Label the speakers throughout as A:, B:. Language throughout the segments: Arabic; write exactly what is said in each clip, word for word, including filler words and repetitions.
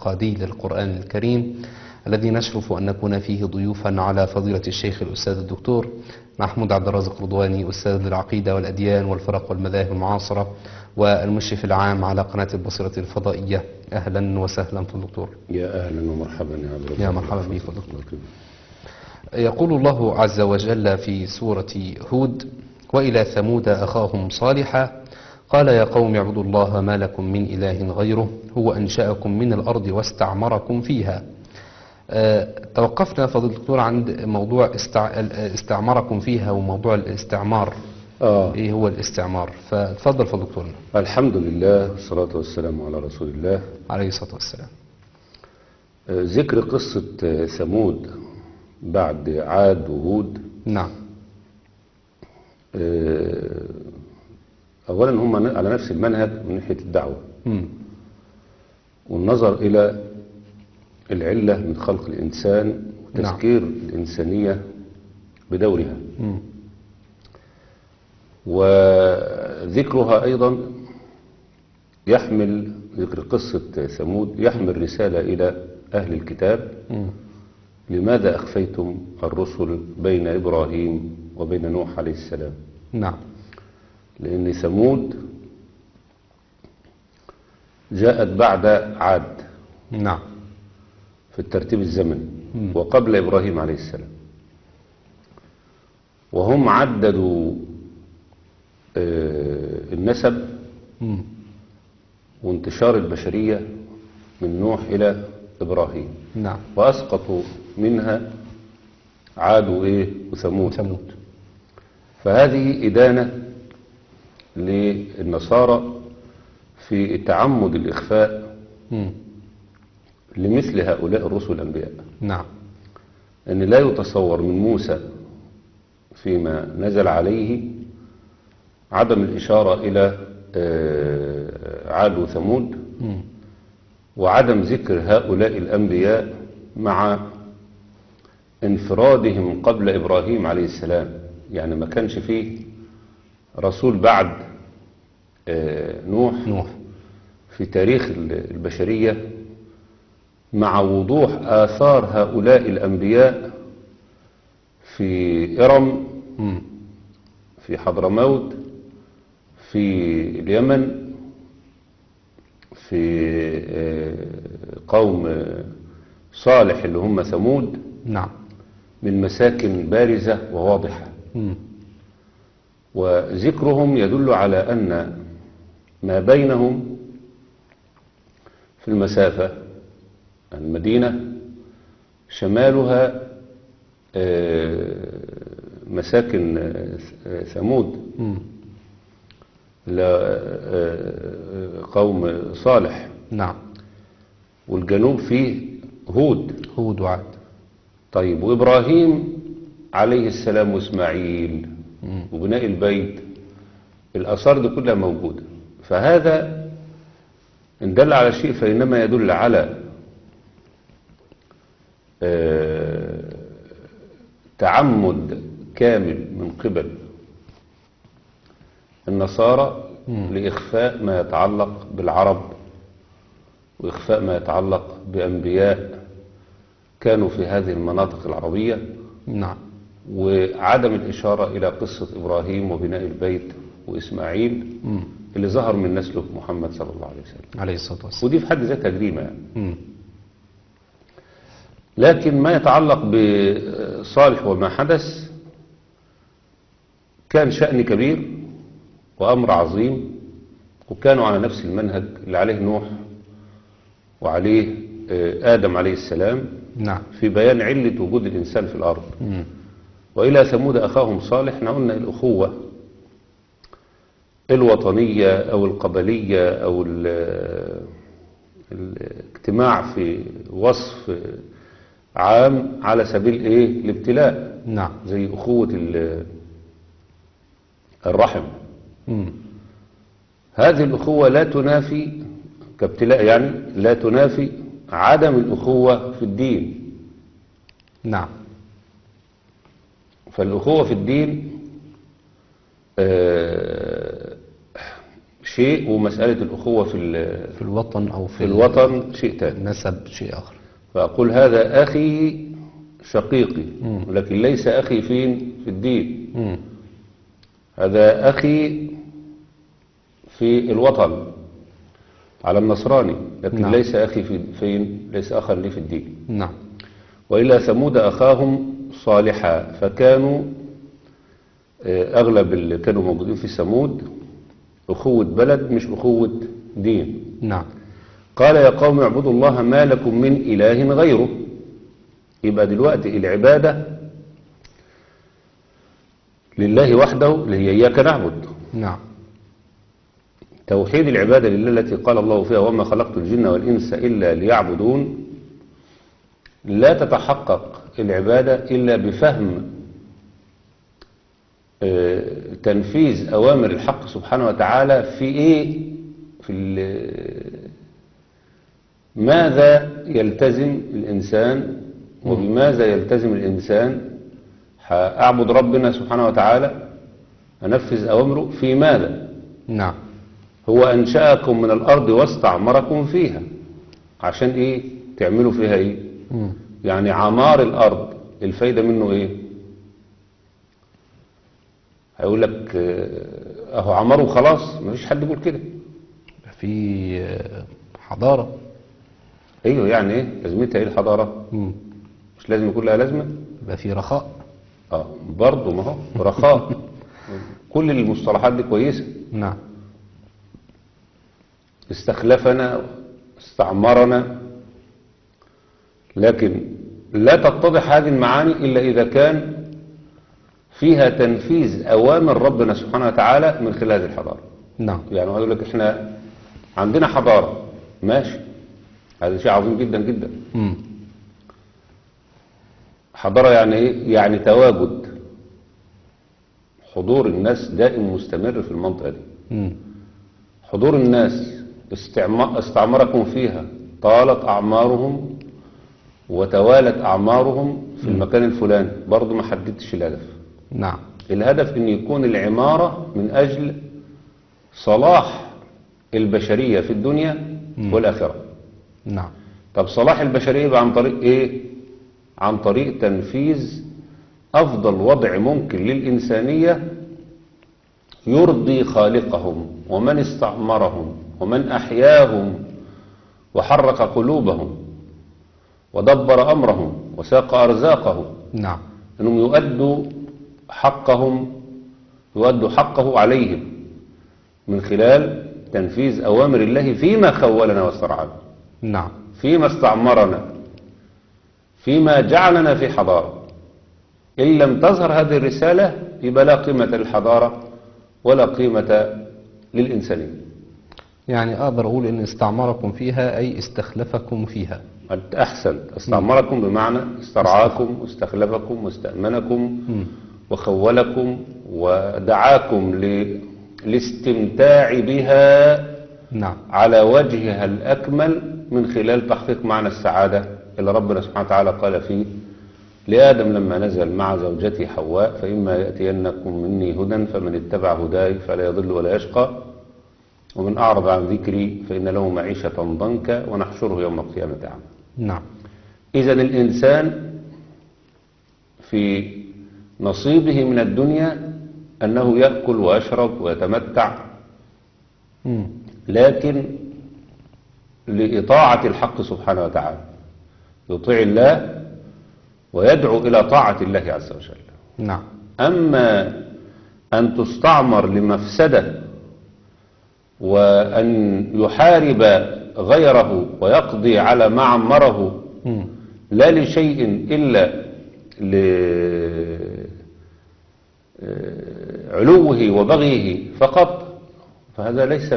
A: الاعتقادي للقرآن الكريم الذي نشرف أن نكون فيه ضيوفا على فضيلة الشيخ الأستاذ الدكتور محمود عبد الرازق رضواني، أستاذ العقيدة والأديان والفرق والمذاهب المعاصرة والمشرف العام على قناة البصيرة الفضائية. أهلا وسهلا في الدكتور.
B: يا أهلا ومرحبا يا عبد
A: يا مرحبا بك دكتور. يقول الله عز وجل في سورة هود: وإلى ثمود أخاهم صالحا قال يا قوم اعبدوا الله ما لكم من إله غيره هو أنشأكم من الأرض واستعمركم فيها. أه توقفنا فضيلة الدكتور عند موضوع استع... استعمركم فيها وموضوع الاستعمار.
B: آه.
A: إيه هو الاستعمار؟ فتفضل فضيلة الدكتور.
B: الحمد لله والصلاة والسلام على رسول الله
A: عليه الصلاة والسلام.
B: آه ذكر قصة آه ثمود بعد عاد وهود.
A: نعم.
B: آه أولا هم على نفس المنهج من ناحية الدعوة
A: م.
B: والنظر إلى العلة من خلق الإنسان وتذكير نعم. الإنسانية بدورها
A: م.
B: وذكرها أيضا يحمل ذكر قصة ثمود يحمل رسالة إلى أهل الكتاب
A: م.
B: لماذا أخفيتم الرسل بين إبراهيم وبين نوح عليه السلام.
A: نعم.
B: لأن ثمود جاءت بعد عاد.
A: نعم.
B: في الترتيب الزمني وقبل إبراهيم عليه السلام، وهم عددوا النسب
A: م.
B: وانتشار البشرية من نوح إلى إبراهيم.
A: نعم.
B: وأسقطوا منها عاد وإيه وثمود.
A: ثمود.
B: فهذه إدانة للنصارى في تعمد الإخفاء
A: م.
B: لمثل هؤلاء الرسل الأنبياء.
A: نعم.
B: أن لا يتصور من موسى فيما نزل عليه عدم الإشارة إلى عاد وثمود
A: م.
B: وعدم ذكر هؤلاء الأنبياء مع انفرادهم قبل إبراهيم عليه السلام. يعني ما كانش فيه رسول بعد نوح
A: نوح
B: في تاريخ البشرية مع وضوح آثار هؤلاء الأنبياء في إرم،
A: م.
B: في حضرموت، في اليمن، في قوم صالح اللي هم ثمود.
A: نعم.
B: من مساكن بارزة وواضحة.
A: م.
B: وذكرهم يدل على أن ما بينهم في المسافة المدينة شمالها مساكن ثمود قوم صالح.
A: نعم.
B: والجنوب فيه هود
A: هود وعاد.
B: طيب وإبراهيم عليه السلام وإسماعيل
A: مم.
B: وبناء البيت، الآثار دي كلها موجودة. فهذا إن دل على شيء فإنما يدل على آه تعمد كامل من قبل النصارى
A: مم.
B: لإخفاء ما يتعلق بالعرب وإخفاء ما يتعلق بأنبياء كانوا في هذه المناطق العربية.
A: نعم.
B: وعدم الإشارة إلى قصة إبراهيم وبناء البيت وإسماعيل
A: مم.
B: اللي ظهر من نسله محمد صلى الله عليه وسلم
A: عليه الصلاة والسلام.
B: ودي في حد ذاتها جريمة يعني.
A: مم.
B: لكن ما يتعلق بصالح وما حدث كان شأن كبير وأمر عظيم، وكانوا على نفس المنهج اللي عليه نوح وعليه آدم عليه السلام.
A: نعم.
B: في بيان علة وجود الإنسان في الأرض.
A: مم.
B: وإلى ثمود أخاهم صالح. احنا قلنا الأخوة الوطنية أو القبلية أو الاجتماع في وصف عام على سبيل إيه الابتلاء.
A: نعم.
B: زي أخوة الرحم.
A: مم.
B: هذه الأخوة لا تنافي كابتلاء، يعني لا تنافي عدم الأخوة في الدين.
A: نعم.
B: فالأخوة في الدين شيء، ومسألة الأخوة في, ال-
A: في الوطن أو في
B: في الوطن شيء تاني.
A: النسب شيء آخر.
B: فأقول هذا أخي شقيقي، لكن ليس أخي فين في الدين.
A: مم.
B: هذا أخي في الوطن على النصراني، لكن
A: نعم.
B: ليس أخي في فين، ليس أخا لي في الدين.
A: نعم.
B: وإلى ثمود أخاهم صالحا، فكانوا آه، أغلب اللي كانوا موجودين في ثمود أخوة بلد مش أخوة دين.
A: نعم.
B: قال يا قوم اعبدوا الله ما لكم من إله غيره. يبقى دلوقتي العبادة لله وحده اللي هي إياك نعبد.
A: نعم.
B: توحيد العبادة لله التي قال الله فيها وما خلقت الجن والإنس إلا ليعبدون. لا تتحقق العبادة إلا بفهم آه، تنفيذ أوامر الحق سبحانه وتعالى في إيه، في ماذا يلتزم الإنسان وبماذا يلتزم الإنسان. أعبد ربنا سبحانه وتعالى، أنفذ أوامره في ماذا.
A: نعم.
B: هو أنشأكم من الأرض واستعمركم فيها، عشان إيه تعملوا فيها إيه.
A: مم.
B: يعني عمار الأرض الفايدة منه إيه. هيقول لك آه، أهو عمره خلاص، مفيش حد يقول كده.
A: في آه، حضارة.
B: أيوه، يعني إيه لازمتها إيه الحضارة؟
A: مم.
B: مش لازم يكون لها لازمة.
A: يبقى في رخاء.
B: اه برضه ما هو رخاء. كل المصطلحات دي كويسة.
A: نعم.
B: استخلفنا، استعمرنا، لكن لا تتضح هذه المعاني إلا إذا كان فيها تنفيذ أوامر ربنا سبحانه وتعالى من خلال هذه الحضارة.
A: نعم.
B: يعني هو يقول لك إحنا عندنا حضارة، ماشي، هذا شيء عظيم جدا جدا.
A: مم.
B: حضارة يعني إيه؟ يعني تواجد حضور الناس دائم مستمر في المنطقة دي.
A: مم.
B: حضور الناس استعم- استعمركم فيها، طالت أعمارهم وتوالت أعمارهم في المكان الفلاني، برضو ما حددتش الهدف.
A: نعم.
B: الهدف أن يكون العمارة من أجل صلاح البشرية في الدنيا والآخرة.
A: نعم.
B: طب صلاح البشرية يبقى عن طريق إيه؟ عن طريق تنفيذ أفضل وضع ممكن للإنسانية يرضي خالقهم ومن استعمرهم ومن أحياهم وحرك قلوبهم ودبر أمرهم وساق أرزاقهم،
A: نعم.
B: أنهم يؤدوا حقهم، يؤدوا حقه عليهم من خلال تنفيذ أوامر الله فيما خولنا واسترعانا،
A: نعم.
B: فيما استعمرنا، فيما جعلنا في حضارة. إن لم تظهر هذه الرسالة يبقى لا قيمة للحضارة ولا قيمة للإنسانية.
A: يعني أقدر أقول إن استعمركم فيها أي استخلفكم فيها.
B: أنت أحسن. استعمركم بمعنى استرعاكم واستخلفكم واستأمنكم وخولكم ودعاكم للاستمتاع بها
A: نعم.
B: على وجهها الأكمل من خلال تحقيق معنى السعادة اللي ربنا سبحانه وتعالى قال فيه لآدم لما نزل مع زوجته حواء: فإما يأتينكم مني هدى فمن اتبع هداي فلا يضل ولا يشقى ومن أعرض عن ذكري فإن له معيشة ضنكا ونحشره يوم القيامة أعمى.
A: نعم.
B: إذن الإنسان في نصيبه من الدنيا أنه يأكل ويشرب ويتمتع،
A: مم.
B: لكن لإطاعة الحق سبحانه وتعالى، يطيع الله ويدعو إلى طاعة الله عز وجل.
A: نعم.
B: أما أن تستعمر لمفسدة وأن يحارب غيره ويقضي على ما عمره
A: مم.
B: لا لشيء إلا لعلوه وبغيه فقط، فهذا ليس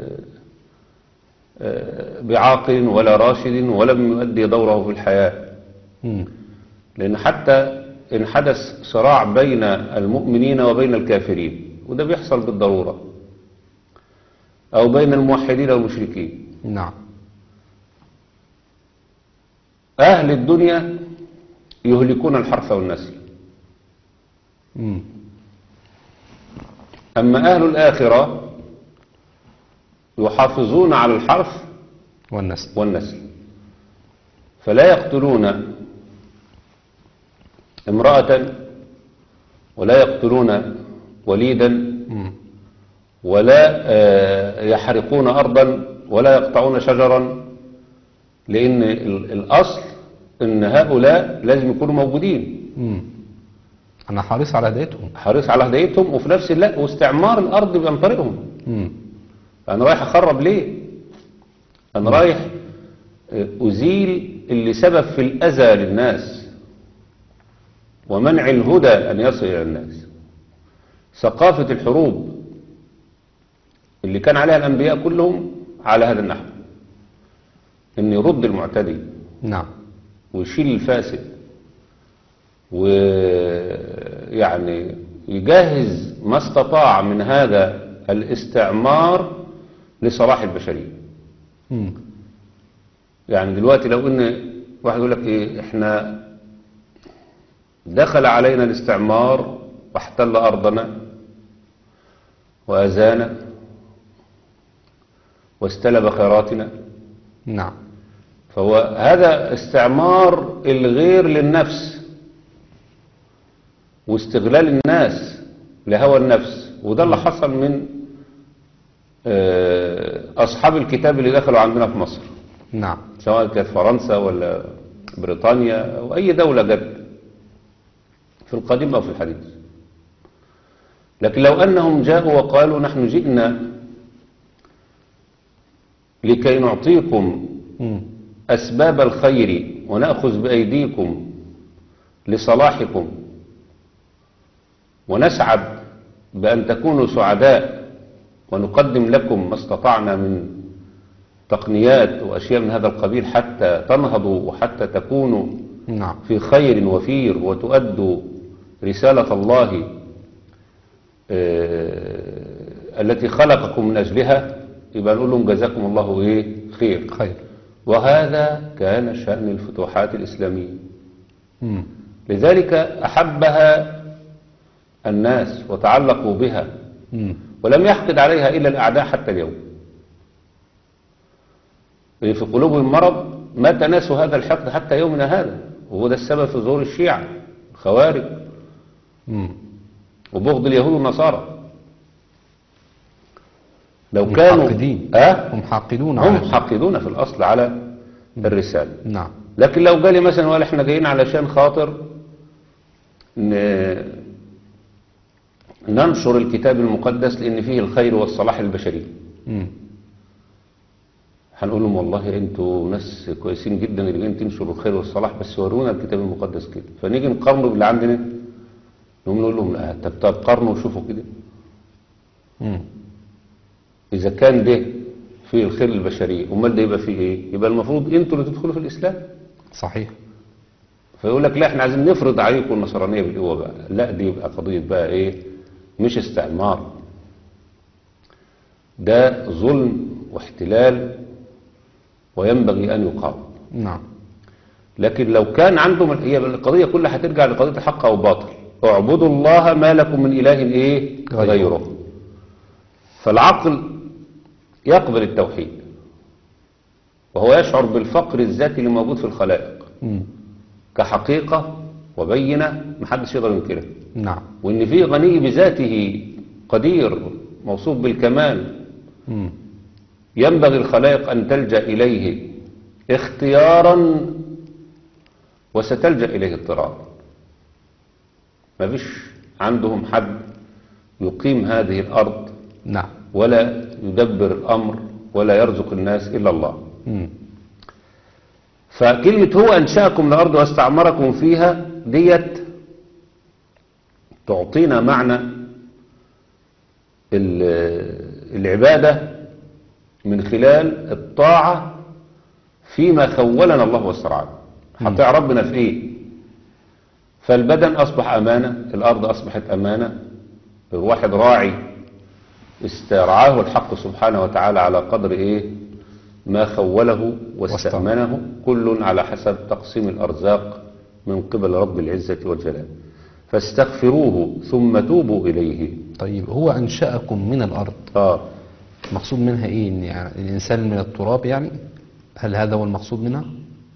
B: بعاقل ولا راشد ولم يؤدي دوره في الحياة.
A: مم.
B: لأن حتى إن حدث صراع بين المؤمنين وبين الكافرين، وده بيحصل بالضرورة، أو بين الموحدين والمشركين،
A: نعم.
B: أهل الدنيا يهلكون الحرث والنسل،
A: مم.
B: أما أهل الآخرة يحافظون على الحرث
A: والنسل.
B: والنسل، فلا يقتلون امرأة ولا يقتلون وليدا
A: مم.
B: ولا آه، يحرقون أرضا ولا يقطعون شجرا، لأن ال- الأصل أن هؤلاء لازم يكونوا موجودين،
A: مم. أنا حريص على هدايتهم.
B: حريص على هدايتهم، وفي نفس الوقت واستعمار الأرض بأن طريقهم.
A: مم.
B: أنا رايح أخرب ليه؟ أنا رايح آه، أزيل اللي سبب في الأذى للناس ومنع الهدى أن يصل إلى الناس. ثقافة الحروب اللي كان عليها الأنبياء كلهم على هذا النحو، أن يرد المعتدي
A: نعم.
B: ويشيل الفاسد، ويعني يجهز ما استطاع من هذا الاستعمار لصلاح البشرية.
A: مم.
B: يعني دلوقتي لو ان واحد يقول لك ايه، احنا دخل علينا الاستعمار واحتل ارضنا واذانا واستلب خيراتنا،
A: نعم.
B: فهو هذا استعمار الغير للنفس واستغلال الناس لهوى النفس، وده اللي حصل من آه، أصحاب الكتاب اللي دخلوا عندنا في مصر،
A: نعم.
B: سواء كانت فرنسا ولا بريطانيا أو أي دولة جت في القديم أو في الحديث. لكن لو أنهم جاءوا وقالوا نحن جئنا لكي نعطيكم
A: مم.
B: أسباب الخير ونأخذ بأيديكم لصلاحكم ونسعد بأن تكونوا سعداء ونقدم لكم ما استطعنا من تقنيات وأشياء من هذا القبيل حتى تنهضوا وحتى تكونوا
A: نعم.
B: في خير وفير وتؤدوا رسالة الله آه، التي خلقكم من أجلها، يبقى نقول لهم جزاكم الله إيه خير.
A: خير.
B: وهذا كان شأن الفتوحات الإسلامية،
A: مم.
B: لذلك أحبها الناس وتعلقوا بها،
A: مم.
B: ولم يحقد عليها إلا الأعداء حتى اليوم. في قلوبهم مرض ما تناسوا هذا الحقد حتى يومنا هذا، وهو ده السبب في ظهور الشيعة الخوارج
A: مم.
B: وبغض اليهود والنصارى. لو
A: هم
B: كانوا
A: حاقدين.
B: أه؟
A: هم حاقدون
B: هم
A: على-
B: حاقدون في الأصل على الرسالة.
A: نعم.
B: لكن لو قال لي مثلا وقال احنا جايين علشان خاطر ن- ننشر الكتاب المقدس لأن فيه الخير والصلاح البشري،
A: مم.
B: هنقول لهم والله انتوا ناس كويسين جدا اللي جايين تنشروا الخير والصلاح، بس ورونا الكتاب المقدس كده، فنيجي نقارنه باللي عندنا نقوم نقول لهم لا، طب طب قارنوا وشوفوا كده،
A: مم.
B: إذا كان ده فيه الخير البشري أمال ده يبقى فيه إيه؟ يبقى المفروض أنتوا اللي تدخلوا في الإسلام.
A: صحيح.
B: فيقول لك لا احنا عايزين نفرض عليكم النصرانية بالقوة بقى، لا دي يبقى قضية بقى إيه، مش استعمار، ده ظلم واحتلال وينبغي أن يقاوم.
A: نعم.
B: لكن لو كان عندهم هي القضية كلها هترجع لقضية حق أو باطل، اعبدوا الله ما لكم من إله إيه
A: غيره.
B: غيره. فالعقل يقبل التوحيد وهو يشعر بالفقر الذاتي اللي موجود في الخلائق
A: مم.
B: كحقيقة وبينة محدش يقدر ينكرها،
A: نعم.
B: وإن فيه غني بذاته قدير موصوف بالكمال
A: مم.
B: ينبغي الخلائق أن تلجأ إليه اختيارا وستلجأ إليه اضطرارا. ما فيش عندهم حد يقيم هذه الأرض
A: نعم.
B: ولا يدبر الأمر ولا يرزق الناس إلا الله.
A: مم.
B: فكلمة هو أنشأكم الأرض واستعمركم فيها ديت تعطينا معنى ال- العبادة من خلال الطاعة فيما خولنا الله واسترعانا. هطيع ربنا في ايه؟ فالبدن أصبح أمانة، الأرض أصبحت أمانة، الواحد راعي استرعاه الحق سبحانه وتعالى على قدر ايه ما خوله واستأمنه، كل على حسب تقسيم الأرزاق من قبل رب العزة والجلال. فاستغفروه ثم توبوا إليه.
A: طيب هو أنشأكم من الأرض،
B: آه.
A: المقصود منها ايه؟ ان يعني الانسان من التراب يعني؟ هل هذا هو المقصود منها؟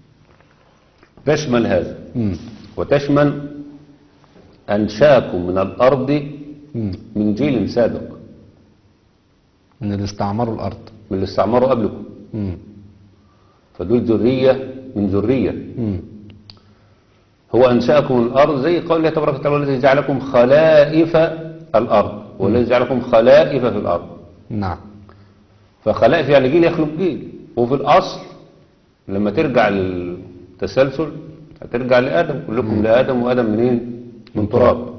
B: تشمل هذا
A: مم.
B: وتشمل أنشاكم من الأرض
A: مم.
B: من جيل سابق،
A: من اللي استعمروا الارض.
B: من اللي استعمروا قبلكم،
A: مم.
B: فدول ذرية من ذرية.
A: مم.
B: هو أنشأكم من الأرض زي قول الله تبارك وتعالى الذي جعلكم خلائف الأرض، والذي جعلكم خلائف في الأرض.
A: نعم.
B: فخلائف يعني جيل يخلق جيل، وفي الأصل لما ترجع للتسلسل هترجع لآدم، كلكم لآدم وآدم منين؟ من تراب.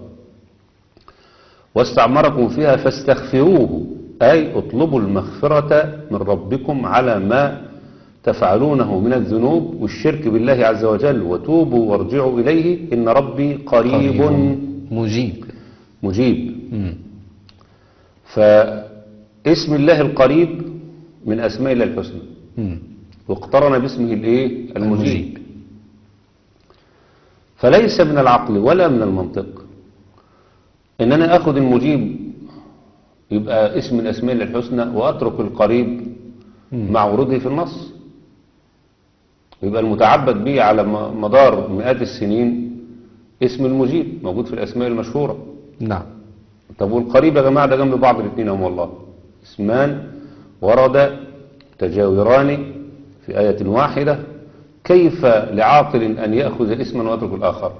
B: واستعمركم فيها فاستغفروه، أي اطلبوا المغفرة من ربكم على ما تفعلونه من الذنوب والشرك بالله عز وجل، وتوبوا وارجعوا إليه إن ربي قريب,
A: قريب مجيب.
B: مجيب.
A: مم.
B: فاسم الله القريب من أسماء الله الحسنى،
A: مم.
B: واقترن باسمه الايه؟ المجيب.
A: المجيب.
B: فليس من العقل ولا من المنطق ان انا اخذ المجيب يبقى اسم من اسماء الله الحسنى واترك القريب
A: مم.
B: مع وروده في النص، يبقى المتعبد به على م- مدار مئات السنين اسم المجيب موجود في الاسماء المشهورة.
A: نعم.
B: طب والقريب يا جماعة ده جنب بعض الاثنين هم والله اسمان ورد تجاوران في آية واحدة، كيف لعاقل أن يأخذ اسما ويترك الآخر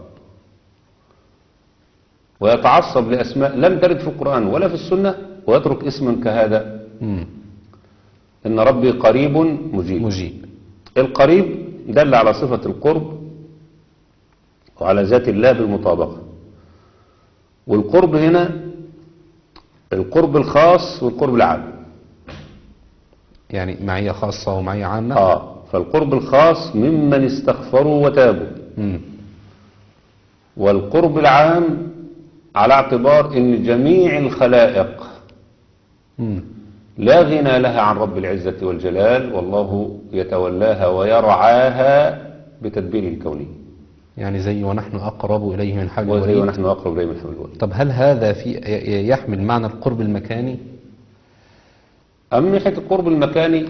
B: ويتعصب لأسماء لم ترد في القرآن ولا في السنة ويترك اسما كهذا؟
A: مم.
B: إن ربي قريب مجيب.
A: مجيب.
B: القريب دل على صفة القرب وعلى ذات الله بالمطابقة، والقرب هنا القرب الخاص والقرب العام.
A: يعني معية خاصة ومعية عامة.
B: آه فالقرب الخاص ممن استغفروا وتابوا،
A: مم.
B: والقرب العام على اعتبار ان جميع الخلائق
A: مم.
B: لا غنى لها عن رب العزة والجلال، والله يتولاها ويرعاها بتدبيره الكوني.
A: يعني زي ونحن أقرب إليه من حبل
B: وزي
A: الوريد.
B: ونحن أقرب إليه من حبل الوريد.
A: طب هل هذا في يحمل معنى القرب المكاني؟
B: أما من ناحية القرب المكاني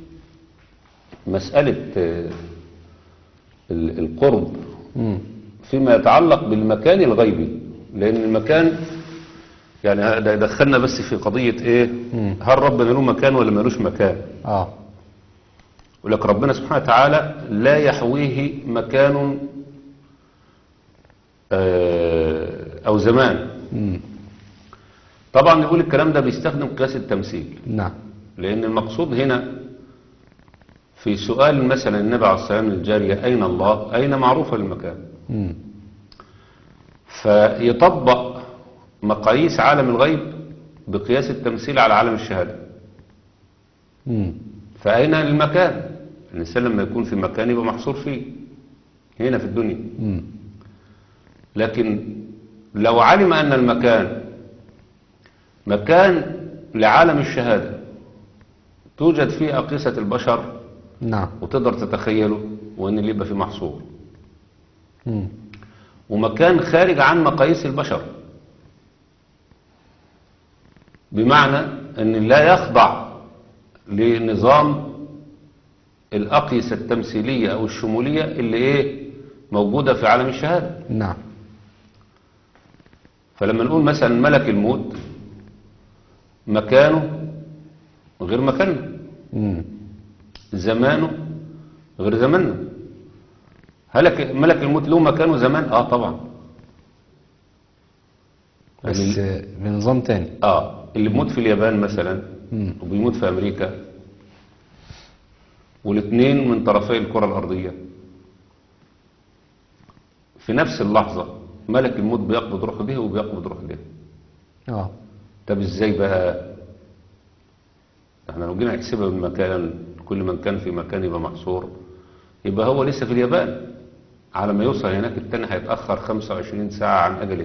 B: مسألة آه، ال- القرب
A: مم.
B: فيما يتعلق بالمكان الغيبي، لأن المكان يعني ده يدخلنا بس في قضية إيه؟
A: مم.
B: هل ربنا له مكان ولا ملوش مكان؟
A: آه.
B: ولك ربنا سبحانه وتعالى لا يحويه مكان آه، أو زمان.
A: مم.
B: طبعا يقول الكلام ده بيستخدم قياس التمثيل،
A: نعم.
B: لأن المقصود هنا في سؤال مثلا النبي عليه الصلاة والسلام للجارية أين الله؟ أين معروفة للمكان،
A: مم.
B: فيطبق مقاييس عالم الغيب بقياس التمثيل على عالم الشهادة.
A: مم.
B: فأين المكان؟ الإنسان لما يكون في مكان يبقى محصور فيه هنا في الدنيا،
A: مم.
B: لكن لو علم أن المكان مكان لعالم الشهادة توجد فيه أقيسة البشر
A: نعم.
B: وتقدر تتخيله، وأن اللي يبقى فيه محصور،
A: مم.
B: ومكان خارج عن مقاييس البشر، بمعنى أن لا يخضع لنظام الأقيسة التمثيلية أو الشمولية اللي إيه موجودة في عالم الشهادة.
A: نعم.
B: فلما نقول مثلا ملك الموت مكانه غير مكاننا،
A: مم.
B: زمانه غير زماننا. هل ملك الموت له مكانه زمان؟ اه طبعا،
A: بس
B: يعني
A: بنظام تاني.
B: اه اللي بيموت في اليابان مثلا
A: مم.
B: وبيموت في امريكا، والاثنين من طرفي الكرة الارضية في نفس اللحظة ملك الموت بيقبض روح ده وبيقبض روح ده.
A: اه.
B: طب ازاي بقى؟ احنا لو جينا نحسبها من مكان، كل من كان في مكان يبقى محصور، يبقى هو لسه في اليابان، على ما يوصل هناك التاني هيتأخر خمسة وعشرين ساعة عن أجله.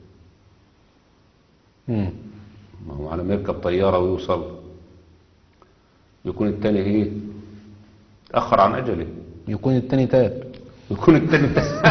A: مم.
B: ما هو على ما يركب طيارة ويوصل يكون التاني ايه تأخر عن أجله،
A: يكون التاني تاب.
B: يكون التاني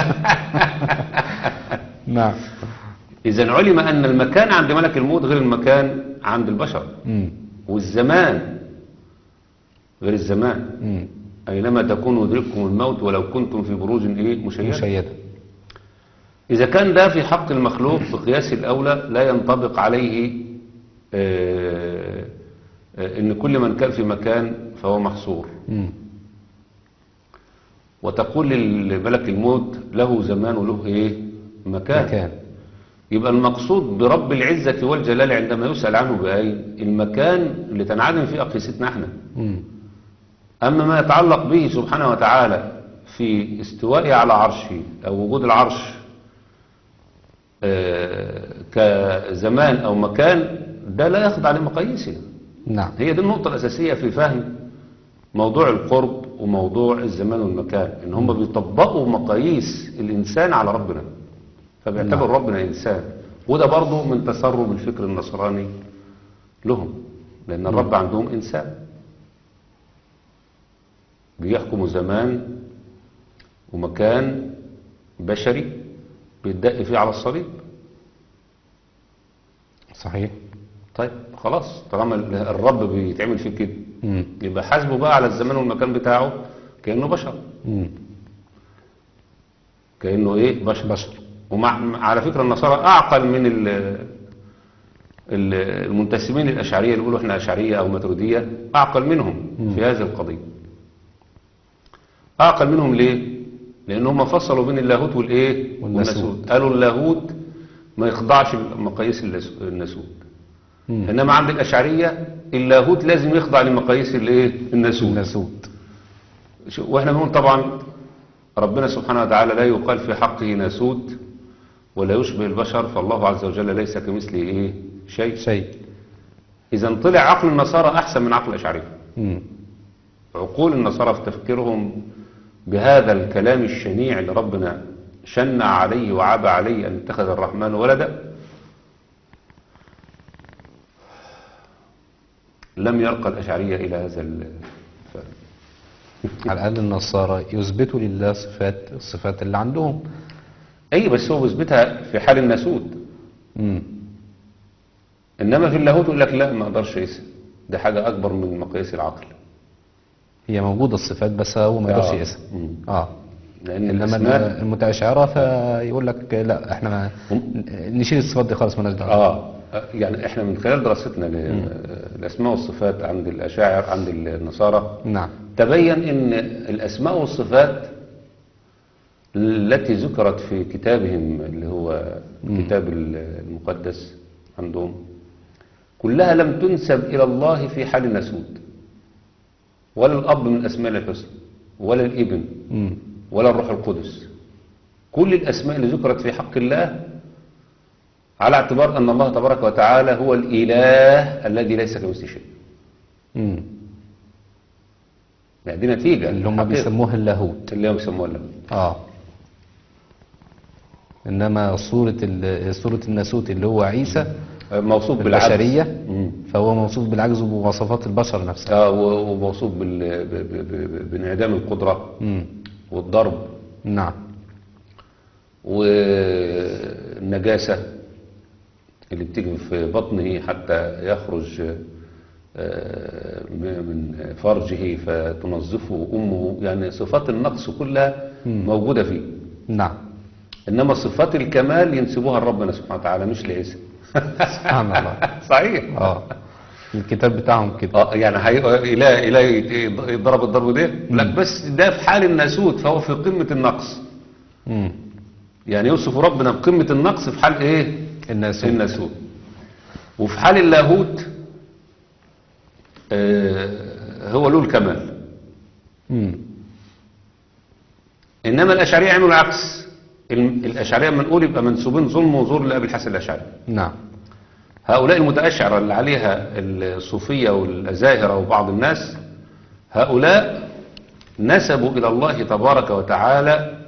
A: نعم.
B: إذا علم أن المكان عند ملك الموت غير المكان عند البشر،
A: مم.
B: والزمان غير الزمان.
A: مم.
B: أينما تكونوا يدرككم الموت ولو كنتم في بروج إيه مشيدة.
A: مشيدة.
B: إذا كان ده في حق المخلوق بقياس الأولى لا ينطبق عليه آه، آه، إن كل من كان في مكان فهو محصور.
A: مم.
B: وتقول لملك الموت له زمان وله إيه مكان.
A: مكان.
B: يبقى المقصود برب العزة والجلال عندما يسأل عنه بأي المكان اللي تنعدم فيه أقيستنا احنا.
A: مم.
B: أما ما يتعلق به سبحانه وتعالى في استوائه على عرشه أو وجود العرش آه، كزمان أو مكان ده لا يخضع لمقاييسنا.
A: نعم.
B: هي دي النقطة الأساسية في فهم موضوع القرب وموضوع الزمان والمكان، إن هم بيطبقوا مقاييس الإنسان على ربنا فبيعتبر
A: نعم.
B: ربنا إنسان. وده برضه من تسرب الفكر النصراني لهم، لأن الرب عندهم إنسان بيحكموا زمان ومكان بشري بيتدق فيه على الصليب.
A: صحيح.
B: طيب خلاص طالما الرب بيتعمل فيه كده
A: مم.
B: يبقى حاسبه بقى على الزمان والمكان بتاعه كأنه بشر.
A: مم.
B: كأنه ايه بشر,
A: بشر.
B: ومع على فكرة النصارى أعقل من ال ال- المنتسبين للأشعرية اللي يقولوا احنا أشعرية أو ماتريدية، أعقل منهم
A: مم.
B: في هذه القضية. أعقل منهم ليه؟ لأنهم فصلوا بين اللاهوت والإيه؟
A: والناسوت.
B: قالوا اللاهوت ما يخضعش لمقاييس اللاس- الناسوت.
A: مم.
B: إنما عند الأشعرية اللاهوت لازم يخضع لمقاييس الإيه؟ الناسوت.
A: الناسوت.
B: شو- وإحنا بنقول طبعا ربنا سبحانه وتعالى لا يقال في حقه ناسوت ولا يشبه البشر، فالله عز وجل ليس كمثله إيه؟ شيء.
A: شيء.
B: إذا طلع عقل النصارى أحسن من عقل الأشعرية.
A: مم.
B: عقول النصارى في تفكيرهم بهذا الكلام الشنيع اللي ربنا شنع عليه وعاب عليه أن اتخذ الرحمن ولدا لم يرقى الأشعرية إلى هذا الفهم.
A: على الأقل النصارى يثبتوا لله صفات الصفات اللي عندهم.
B: أي بس هو بيثبتها في حال الناسوت،
A: مم.
B: إنما في اللاهوت يقول لك لا ما أقدرش يقيسها، ده حاجة أكبر من مقاييس العقل.
A: هي موجودة الصفات بس هو ما يقدرش
B: آه.
A: يقيسها.
B: مم.
A: اه.
B: لأن
A: انما
B: الأسماء
A: المتأشعرة فيقول لك لا احنا ما نشيل الصفات دي خالص مالناش دعوه.
B: آه يعني إحنا من خلال دراستنا للأسماء والصفات عند الأشاعر عند النصارى
A: نعم.
B: تبين ان الاسماء والصفات التي ذكرت في كتابهم اللي هو الكتاب المقدس عندهم كلها لم تنسب الى الله في حال الناسوت، ولا الاب من اسماء الحسنى ولا الابن
A: مم.
B: ولا الروح القدس. كل الاسماء اللي ذكرت في حق الله على اعتبار ان الله تبارك وتعالى هو الاله الذي ليس كمثله شيء.
A: مم.
B: يعني دي نتيجة
A: اللي هم
B: حقيقة.
A: بيسموها اللاهوت.
B: اللي هم بيسموها اللاهوت.
A: اه. انما صورة ال- صورة الناسوت اللي هو عيسى
B: موصوف بالعجز.
A: البشرية
B: مم.
A: فهو موصوف بالعجز وبمواصفات البشر نفسها.
B: اه و- وموصوف بال- ب- ب- ب- بانعدام القدرة
A: مم.
B: والضرب
A: نعم.
B: والنجاسة اللي بتيجي في بطنه حتى يخرج آه، من فرجه فتنظفه أمه. يعني صفات النقص كلها
A: مم.
B: موجودة فيه،
A: نعم.
B: إنما صفات الكمال ينسبوها لربنا سبحانه وتعالى مش لعيسى.
A: سبحان الله.
B: صحيح.
A: اه. الكتاب بتاعهم كده.
B: اه يعني هي إله إله يضرب الضرب ده لك، بس ده في حال الناسوت فهو في قمة النقص.
A: مم.
B: يعني يوصف ربنا بقمة النقص في حال ايه
A: الناسوت.
B: الناسوت. وفي حال اللاهوت آه هو له الكمال.
A: مم.
B: انما الاشعرية عملوا العكس. الم- الاشعرية من نقول يبقى منسوبين ظلم وزور لابي الحسن الاشعري.
A: نعم.
B: هؤلاء المتأشعرة اللي عليها الصوفية والأزاهرة وبعض الناس، هؤلاء نسبوا إلى الله تبارك وتعالى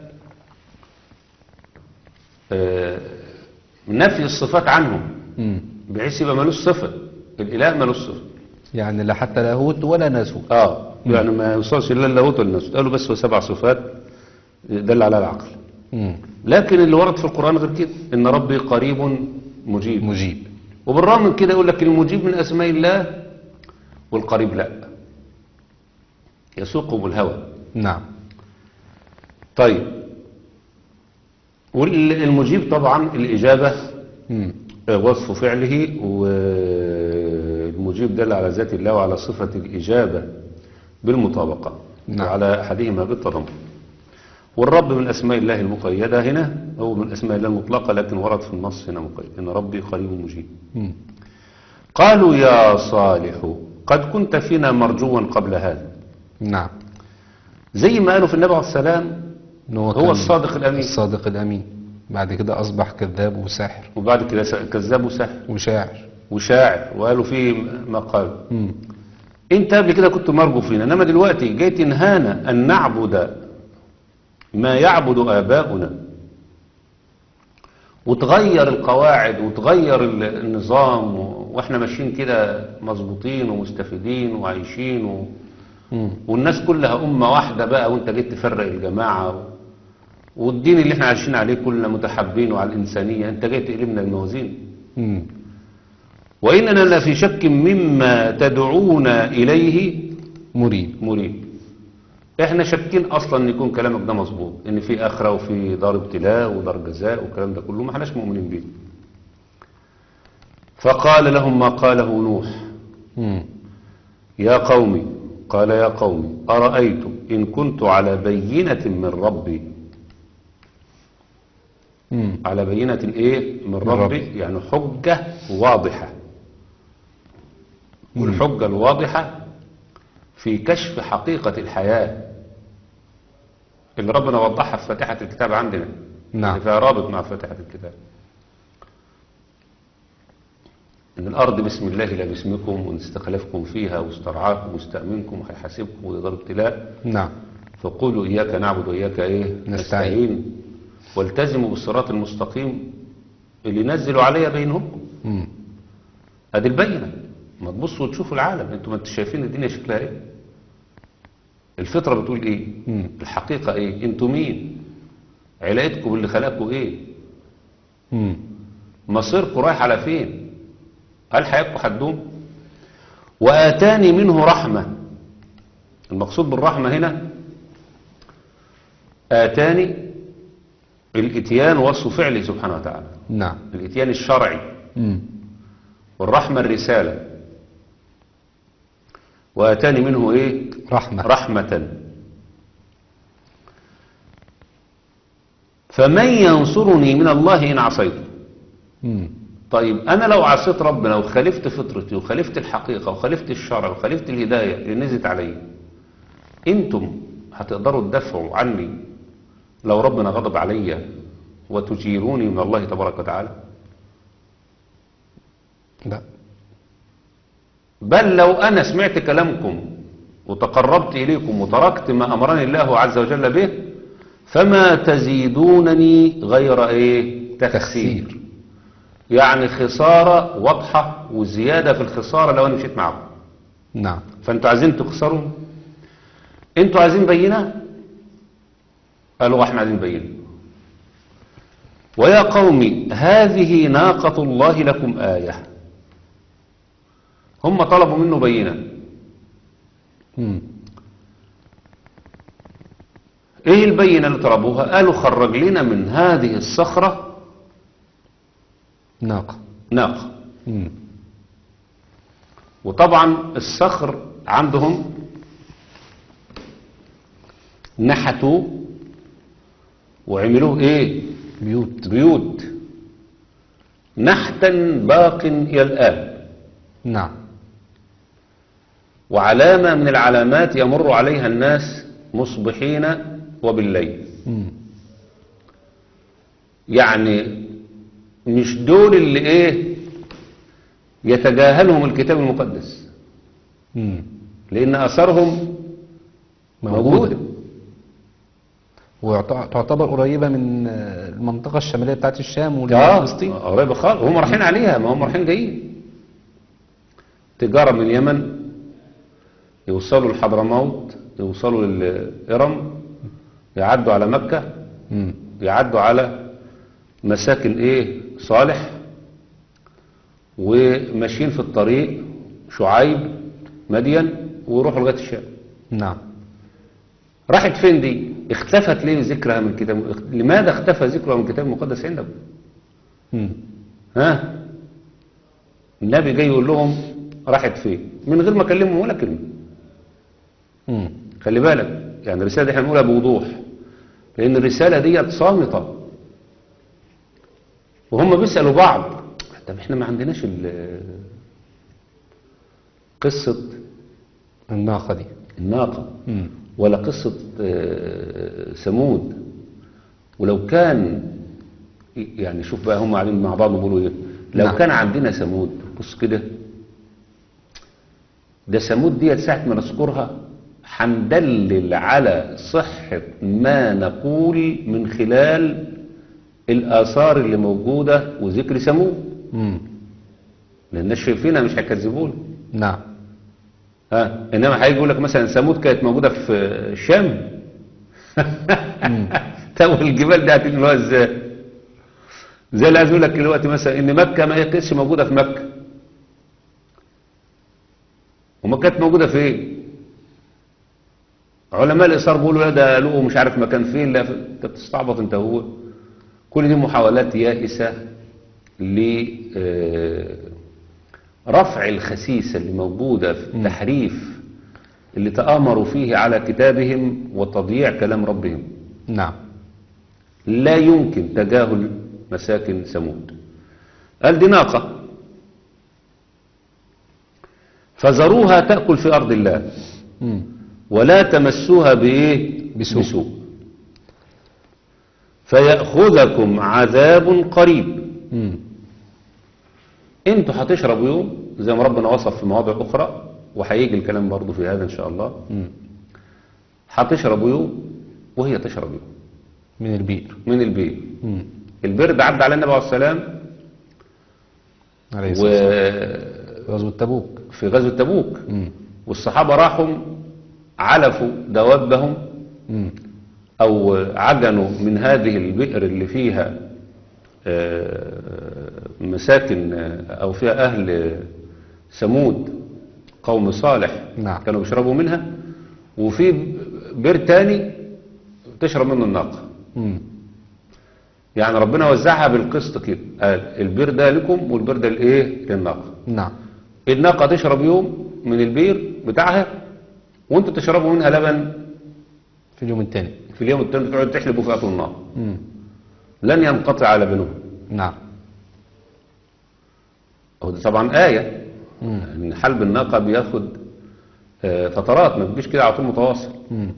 B: آه، نفي الصفات عنهم،
A: مم.
B: بحيث يبقى ملوش صفة. الإله ملوش صفة.
A: يعني لا حتى لاهوت ولا ناسوت.
B: اه يعني ما يوصلش إلا اللاهوت والناسوت. قالوا بس هو سبع صفات دل على العقل.
A: مم.
B: لكن اللي ورد في القرآن غير كده، إن ربي قريب مجيب.
A: مجيب.
B: وبالرغم من كده يقول لك المجيب من أسماء الله والقريب لا، يسوقه بالهوى.
A: نعم.
B: طيب، والمجيب طبعا الإجابة
A: مم.
B: وصف فعله، والمجيب دل على ذات الله وعلى صفة الإجابة بالمطابقة،
A: نعم.
B: وعلى أحدهما بالتضمن. والرب من أسماء الله المقيدة هنا، هو من أسماء الله المطلقة، لكن ورد في النص هنا مقيد، إن ربي قريب مجيب.
A: مم.
B: قالوا يا صالح قد كنت فينا مرجوا قبل هذا.
A: نعم.
B: زي ما قالوا في النبي عليه السلام
A: إن
B: هو
A: كان
B: الصادق الأمين،
A: الصادق الأمين، بعد كده أصبح كذاب وساحر
B: وبعد كده كذاب وساحر
A: وشاعر.
B: وشاعر، وقالوا فيه ما قالوا.
A: مم.
B: انت قبل كده كنت مرجو فينا، انما دلوقتي جاي تنهانا ان نعبد ما يعبد آباؤنا، وتغير القواعد وتغير النظام، واحنا ماشيين كده مظبوطين ومستفيدين وعايشين و...
A: مم.
B: والناس كلها أمة واحدة بقى، وانت جيت تفرق الجماعة، والدين اللي احنا عايشين عليه كلنا متحابين وعلى الإنسانية، انت جاي تقلبنا الموازين.
A: مم.
B: وإننا لفي شك مما تدعونا إليه
A: مريب.
B: مريب. احنا شاكين اصلا ان يكون كلامك ده مظبوط، ان في اخره وفي دار ابتلاء ودار جزاء والكلام ده كله، ما احناش مؤمنين بيه. فقال لهم ما قاله نوح:
A: مم.
B: يا قومي، قال يا قومي أرأيتم إن كنت على بينة من ربي.
A: مم.
B: على بينة إيه من ربي؟
A: ربي.
B: يعني حجة واضحة، والحجة الواضحة في كشف حقيقة الحياة اللي ربنا وضحها في فاتحة الكتاب عندنا.
A: نعم.
B: اللي فيها رابط مع فاتحة الكتاب، إن الأرض بسم الله لا باسمكم، وإن استخلفكم فيها واسترعاكم واستأمنكم وهيحاسبكم ويدار ابتلاء.
A: نعم.
B: فقولوا إياك نعبد وإياك إيه
A: نستعين.
B: والتزموا بالصراط المستقيم اللي نزلوا عليها بينهم.
A: مم.
B: ادي البينة. ما تبصوا وتشوفوا العالم، انتوا ما انتوا شايفين الدنيا شكلها ايه؟ الفطرة بتقول ايه؟
A: مم.
B: الحقيقة ايه؟ انتوا مين؟ علاقتكم باللي خلقكم ايه؟
A: مم.
B: مصيركم رايح على فين؟ هل حياتكم هتدوم؟ وآتاني منه رحمة. المقصود بالرحمة هنا آتاني الاتيان وصف فعله سبحانه وتعالى،
A: نعم.
B: الاتيان الشرعي،
A: مم.
B: والرحمة الرسالة. وآتاني منه ايه؟
A: رحمة.
B: رحمة. فمن ينصرني من الله إن عصيته.
A: مم.
B: طيب أنا لو عصيت ربنا وخالفت فطرتي وخالفت الحقيقة وخالفت الشرع وخالفت الهداية اللي نزلت علي، انتم هتقدروا تدافعوا عني لو ربنا غضب علي وتجيروني من الله تبارك وتعالى؟
A: لا.
B: بل لو أنا سمعت كلامكم وتقربت إليكم وتركت ما أمرني الله عز وجل به، فما تزيدونني غير إيه؟ تخسير. يعني خسارة واضحة وزيادة في الخسارة لو أنا مشيت معكم.
A: نعم.
B: فأنتوا عايزين تخسروا؟ أنتوا عايزين بينة؟ قالوا احنا عايزين بينة. ويا قوم هذه ناقة الله لكم آية. هم طلبوا منه بينة.
A: مم.
B: ايه البينة اللي طلبوها؟ قالوا خرج لنا من هذه الصخرة
A: ناقة.
B: ناقة.
A: مم.
B: وطبعا الصخر عندهم نحتوا وعملوه ايه؟
A: بيوت.
B: بيوت نحتا باق الى الآن.
A: نعم.
B: وعلامة من العلامات يمر عليها الناس مصبحين وبالليل.
A: مم.
B: يعني مش دول اللي ايه يتجاهلهم الكتاب المقدس،
A: مم.
B: لان اثرهم موجودة.
A: وتعتبر قريبة من المنطقة الشمالية بتاعت الشام
B: اه
A: وفلسطين.
B: قريبة خالص، هم رايحين عليها، ما هم رايحين جايين تجارة من اليمن، يوصلوا لحضرموت، يوصلوا للإرم، يعدوا على مكة،
A: مم.
B: يعدوا على مساكن ايه صالح، وماشيين في الطريق شعيب مدين ويروحوا لغاية الشام.
A: نعم.
B: راحت فين دي؟ اختفت ليه ذكرها من الكتاب؟ لماذا اختفى ذكرها من الكتاب المقدس عندكم؟
A: مم.
B: ها؟ النبي جاي يقول لهم راحت فين؟ من غير ما اكلمهم ولا كلمة.
A: مم.
B: خلي بالك، يعني الرسالة دي احنا بنقولها بوضوح، لأن الرسالة دي صامتة. وهم بيسألوا بعض، طب احنا ما عندناش ال- قصة
A: الناقة دي.
B: الناقة
A: مم.
B: ولا قصة آه، ثمود. ولو كان، يعني شوف بقى هم قاعدين مع بعض بيقولوا ايه، لو
A: نعم.
B: كان عندنا ثمود، بص كده، ده ثمود ديت ساعة ما نذكرها هندلل على صحة ما نقول من خلال الآثار اللي موجودة وذكر ثمود،
A: مم.
B: لأن الناس شايفينها مش هيكذبونا.
A: نعم.
B: ها، إنما هيجي يقول لك مثلا ثمود كانت موجودة في الشام. طب الجبال دي هتنقلوها ازاي؟ زي اللي عايز يقول لك دلوقتي مثلا ان مكة ما كانتش موجودة في مكة. وما كانت موجودة فين؟ علماء الإثار بيقولوا لا ده لقوا مش عارف مكان فين. لا، انت بتستعبط انت. هو كل دي محاولات يائسة لرفع الخسيسة اللي موجودة في التحريف اللي تآمروا فيه على كتابهم وتضييع كلام ربهم.
A: نعم.
B: لا يمكن تجاهل مساكن ثمود. قال دي ناقة فذروها تأكل في أرض الله
A: مم.
B: ولا تمسوها بإيه؟
A: بسوء.
B: بسوء فيأخذكم عذاب قريب.
A: مم.
B: انتوا هتشربوا يوم زي ما ربنا وصف في مواضع أخرى، وهيجي الكلام برضو في هذا إن شاء الله.
A: مم.
B: هتشربوا يوم وهي تشرب يوم
A: من البئر.
B: من البير.
A: مم.
B: البير ده عدى على النبي عليه السلام
A: عليه الصلاة والسلام. غزوة تبوك.
B: وفي غزوة تبوك،
A: مم.
B: والصحابة راحوا علفوا دوابهم
A: مم.
B: أو عجنوا من هذه البئر اللي فيها مساكن أو فيها أهل ثمود قوم صالح.
A: نعم.
B: كانوا بيشربوا منها، وفي بئر تاني تشرب منه الناقة.
A: مم.
B: يعني ربنا وزعها بالقسط كده، قال البئر ده لكم والبئر ده الايه للناقة.
A: نعم.
B: الناقة تشرب يوم من البير بتاعها، وانتوا تشربوا منها لبن
A: في اليوم الثاني.
B: في اليوم الثاني، تقعدوا تحلبوا فيها طول النهار،
A: مم.
B: لن ينقطع لبنهم.
A: نعم.
B: وده طبعا آية
A: مم.
B: ان حلب الناقة بياخد آه، فترات، ما بيجيش كده على طول متواصل.
A: مم.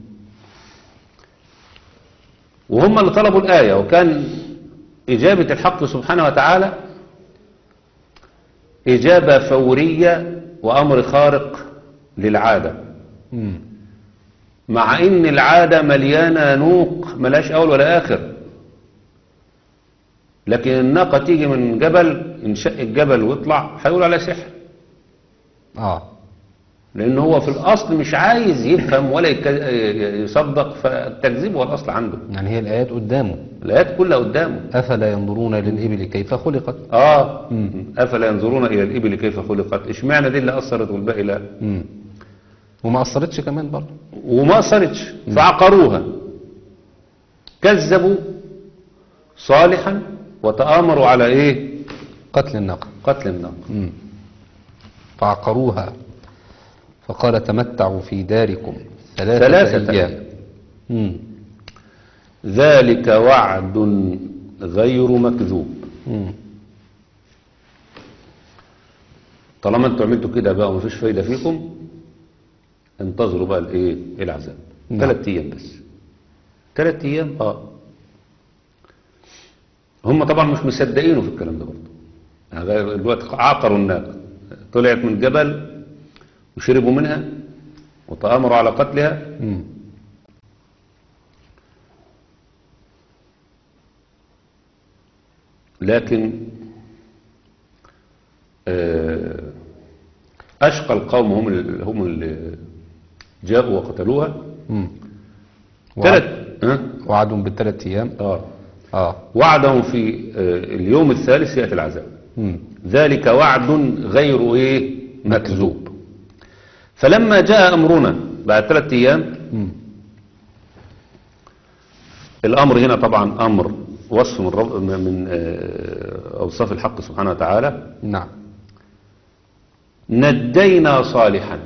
B: وهم اللي طلبوا الآية، وكان إجابة الحق سبحانه وتعالى إجابة فورية وأمر خارق للعادة،
A: مم.
B: مع إن العادة مليانة نوق ملاش أول ولا آخر. لكن الناقة تيجي من جبل، انشق الجبل ويطلع، هيقول على سحر.
A: اه.
B: لأن هو في الأصل مش عايز يفهم ولا يك- يصدق، فالتكذيب هو الأصل عنده.
A: يعني هي الآيات قدامه.
B: الآيات كلها قدامه.
A: أفلا ينظرون للإبل كيف خلقت.
B: آه
A: مم.
B: أفلا ينظرون إلى الإبل كيف خلقت. إشمعنى دي اللي أثرت والباقي لا؟
A: مم. وما أثرتش كمان برضه.
B: وما أثرتش فعقروها، كذبوا صالحا وتآمروا على إيه؟
A: قتل الناقة.
B: قتل الناقة.
A: مم. فعقروها فقال تمتعوا في داركم ثلاثة,
B: ثلاثة
A: أيام.
B: أيام.
A: مم.
B: ذلك وعد غير مكذوب.
A: مم.
B: طالما انتوا عملتوا كده بقى ومفيش فايدة فيكم، انتظروا بقى الايه؟ العذاب.
A: نعم.
B: ثلاث ايام بس. ثلاث ايام اه. هم طبعا مش مصدقينه في الكلام ده برضه. يعني دلوقتي عقروا الناقة، طلعت من جبل وشربوا منها وتآمروا على قتلها.
A: مم.
B: لكن آه، أشقى القوم هم اللي هم اللي جاءوا وقتلوها.
A: مم.
B: ثلاث ها؟
A: وعدهم بالثلاث أيام.
B: اه
A: اه.
B: وعدهم في آه، اليوم الثالث يأتي العذاب.
A: مم.
B: ذلك وعد غير ايه؟ مكذوب. فلما جاء أمرنا بعد ثلاثة أيام،
A: مم.
B: الأمر هنا طبعا أمر وصف من, رب من آه، أوصاف الحق سبحانه وتعالى.
A: نعم.
B: نجينا صالحا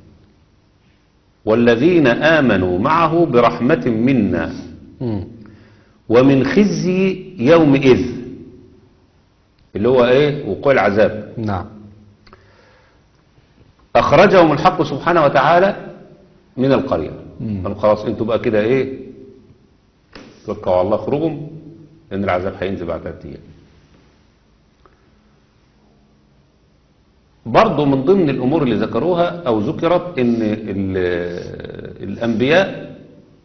B: والذين آمنوا معه برحمة منا
A: مم.
B: ومن خزي يومئذ، اللي هو ايه؟ وقوع العذاب.
A: نعم.
B: أخرجهم الحق سبحانه وتعالى من القرية.
A: مم.
B: قالوا خلاص انتوا بقى كده ايه، توكلوا على الله، اخرجوا لأن العذاب هينزل بعد ثلاثة أيام. برضو من ضمن الأمور اللي ذكروها أو ذكرت إن الأنبياء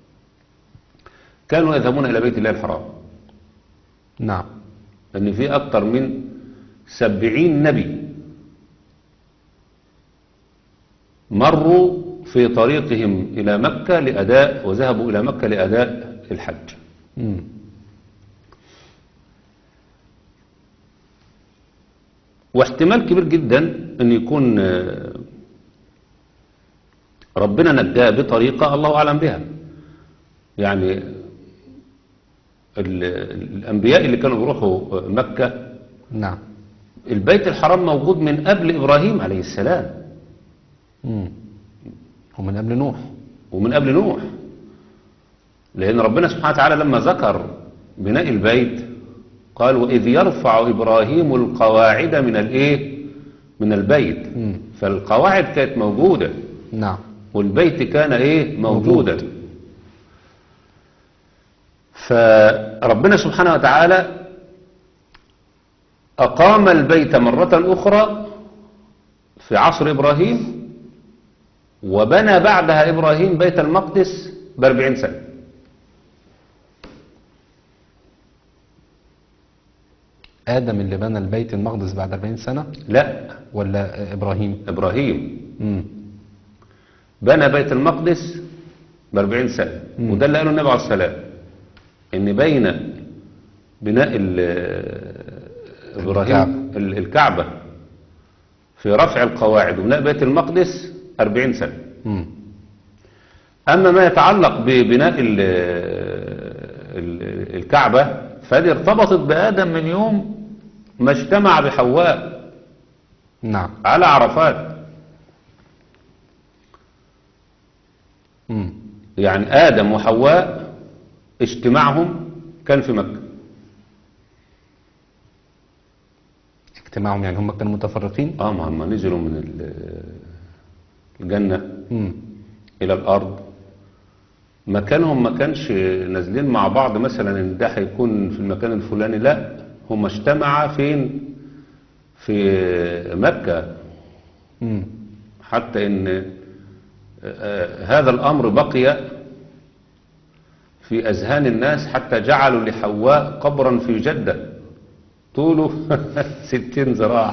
B: كانوا يذهبون إلى بيت الله الحرام.
A: نعم.
B: أن في أكثر من سبعين نبي مروا في طريقهم إلى مكة لأداء، وذهبوا إلى مكة لأداء الحج.
A: مم.
B: واحتمال كبير جدا أن يكون ربنا نجاه بطريقة الله أعلم بها. يعني الأنبياء اللي كانوا بيروحوا مكة،
A: نعم،
B: البيت الحرام موجود من قبل إبراهيم عليه السلام.
A: مم. ومن قبل نوح.
B: ومن قبل نوح، لأن ربنا سبحانه وتعالى لما ذكر بناء البيت قال وإذ يرفع إبراهيم القواعد من الإيه؟ من البيت.
A: مم.
B: فالقواعد كانت موجودة.
A: نعم.
B: والبيت كان إيه؟ موجودا.
A: موجود.
B: فربنا سبحانه وتعالى أقام البيت مرة أخرى في عصر إبراهيم، وبنى بعدها إبراهيم بيت المقدس بأربعين سنة.
A: آدم اللي بنى البيت المقدس بعد أربعين سنة
B: لا،
A: ولا إبراهيم؟
B: إبراهيم
A: مم.
B: بنى بيت المقدس بأربعين سنة.
A: مم.
B: وده اللي قاله النبي عليه السلام، إن بين بناء إبراهيم ال- الكعبة في رفع القواعد وبناء بيت المقدس أربعين سنة.
A: مم.
B: أما ما يتعلق ببناء ال- ال- الكعبة فهذه ارتبطت بآدم من يوم ما اجتمع بحواء
A: نعم.
B: على عرفات.
A: مم.
B: يعني آدم وحواء اجتماعهم كان في مكة.
A: اجتماعهم يعني هم كانوا متفرقين؟
B: اه ما هم نزلوا من ال- الجنة
A: مم.
B: إلى الأرض، مكانهم ما كانش نازلين مع بعض مثلا ان ده هيكون في المكان الفلاني، لا، هم اجتمعوا فين؟ في مكة.
A: مم.
B: حتى ان آه، هذا الأمر بقي في أذهان الناس حتى جعلوا لحواء قبرا في جدة طوله ستين ذراع.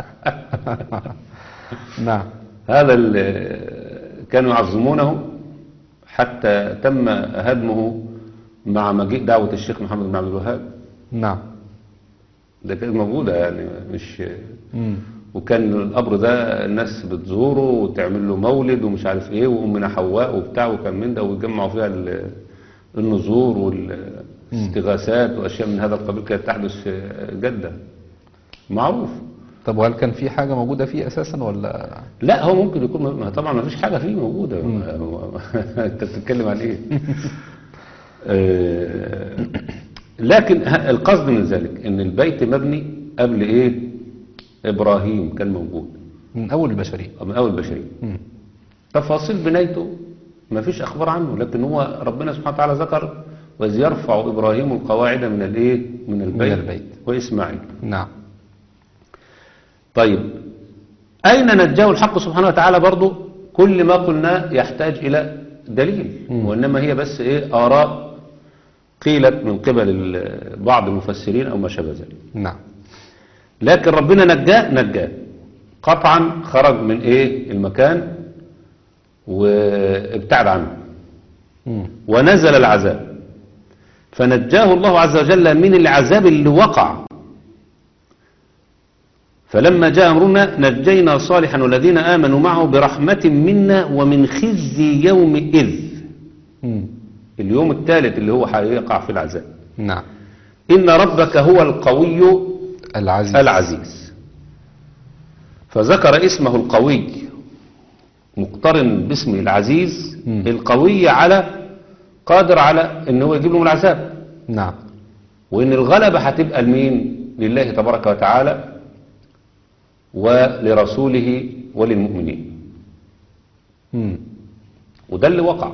A: نعم.
B: هذا اللي كانوا يعظمونه حتى تم هدمه مع مجيء دعوة الشيخ محمد بن عبد الوهاب.
A: نعم.
B: ده كانت موجودة يعني مش.
A: مم.
B: وكان القبر ده الناس بتزوره وتعمل له مولد ومش عارف ايه، وأمنا حواء وبتاع وكان من ده، ويجمعوا فيها ال- النذور والاستغاثات وأشياء من هذا القبيل كانت تحدث في جدة، معروف.
A: طب وهل كان في حاجة موجودة فيه أساسا ولا؟
B: لا، هو ممكن يكون ما- طبعا ما فيش حاجة فيه موجودة. انت بتتكلم عن ايه؟ آه، لكن ه- القصد من ذلك ان البيت مبني قبل ايه؟ ابراهيم كان موجود
A: من أول البشرية.
B: من اول البشرية.
A: مم.
B: تفاصيل بنايته ما فيش اخبار عنه، لكن هو ربنا سبحانه وتعالى ذكر واذ يرفع ابراهيم القواعد من الايه؟ من البيت,
A: البيت.
B: واسماعيل.
A: نعم.
B: طيب أين نجاه الحق سبحانه وتعالى؟ برضو كل ما قلنا يحتاج إلى دليل،
A: مم.
B: وإنما هي بس إيه؟ آراء قيلت من قبل ال- بعض المفسرين أو ما شابه ذلك.
A: نعم.
B: لكن ربنا نجاه نجاه قطعا، خرج من إيه؟ المكان وابتعد عنه
A: مم.
B: ونزل العذاب، فنجاه الله عز وجل من العذاب اللي وقع فلما جاء أمرنا نجينا صالحا والذين آمنوا معه برحمة منا ومن خزي يومئذ.
A: مم.
B: اليوم الثالث اللي هو هيقع في العذاب.
A: نعم.
B: إن ربك هو القوي
A: العزيز.
B: العزيز. فذكر اسمه القوي مقترن باسمه العزيز.
A: مم.
B: القوي على قادر على ان هو يجيب لهم العذاب،
A: نعم.
B: وان الغلبة هتبقى لمين؟ لله تبارك وتعالى ولرسوله وللمؤمنين.
A: مم.
B: وده اللي وقع.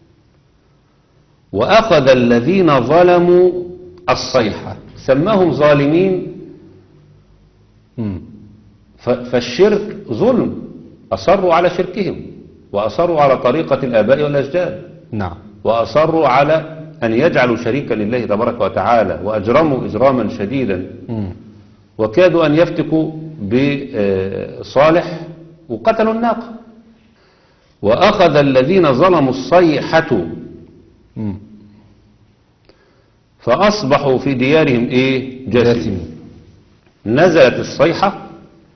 B: وأخذ الذين ظلموا الصيحة، سماهم ظالمين.
A: مم.
B: ف- فالشرك ظلم، أصروا على شركهم وأصروا على طريقة الآباء والأجداد
A: نعم.
B: وأصروا على أن يجعلوا شريكا لله تبارك وتعالى وأجرموا إجراما شديدا
A: مم.
B: وكادوا أن يفتكوا بصالح وقتلوا الناقة. وأخذ الذين ظلموا الصيحة
A: مم.
B: فأصبحوا في ديارهم إيه؟ جاثمين.
A: جاثمين.
B: نزلت الصيحة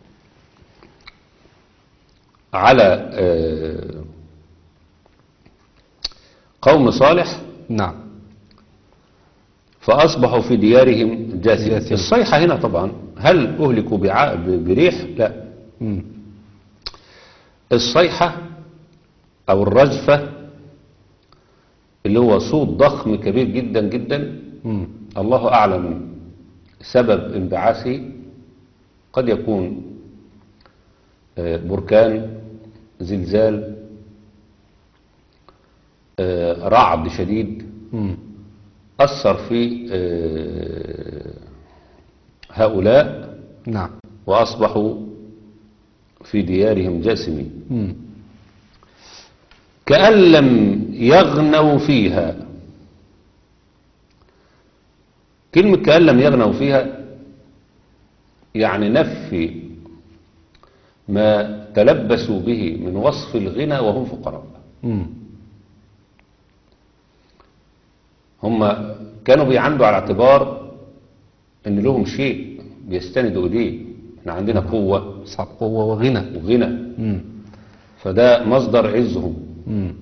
B: على آه، قوم صالح
A: نعم.
B: فأصبحوا في ديارهم جاثمين.
A: جاثمين.
B: الصيحة هنا طبعا هل أهلكوا بع- ب- بريح؟ لا.
A: مم.
B: الصيحة أو الرجفة اللي هو صوت ضخم كبير جدا جدا،
A: مم.
B: الله أعلم سبب انبعاثه، قد يكون آه، بركان، زلزال، آه، رعد شديد
A: مم.
B: أثر في آه، هؤلاء
A: نعم.
B: وأصبحوا في ديارهم جاثمين
A: مم.
B: كأن لم يغنوا فيها. كلمة كأن لم يغنوا فيها يعني نفي ما تلبسوا به من وصف الغنى وهم فقراء.
A: مم.
B: هم كانوا بيعندوا على اعتبار ان لهم شيء بيستندوا اليه، احنا عندنا قوة
A: أصحاب قوة وغنى.
B: وغنى،
A: مم.
B: فده مصدر عزهم.
A: مم.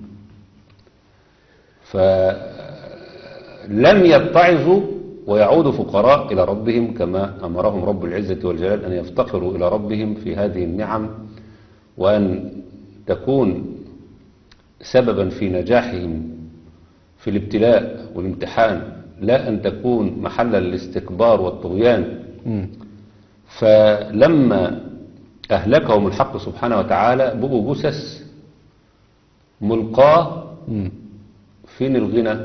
B: فلم يتعظوا ويعودوا فقراء إلى ربهم كما أمرهم رب العزة والجلال أن يفتقروا إلى ربهم في هذه النعم، وأن تكون سببا في نجاحهم في الابتلاء والامتحان، لا أن تكون محلا للاستكبار والطغيان.
A: مم.
B: فلما أهلكهم الحق سبحانه وتعالى بقوا جثث ملقاه.
A: مم.
B: فين الغنى؟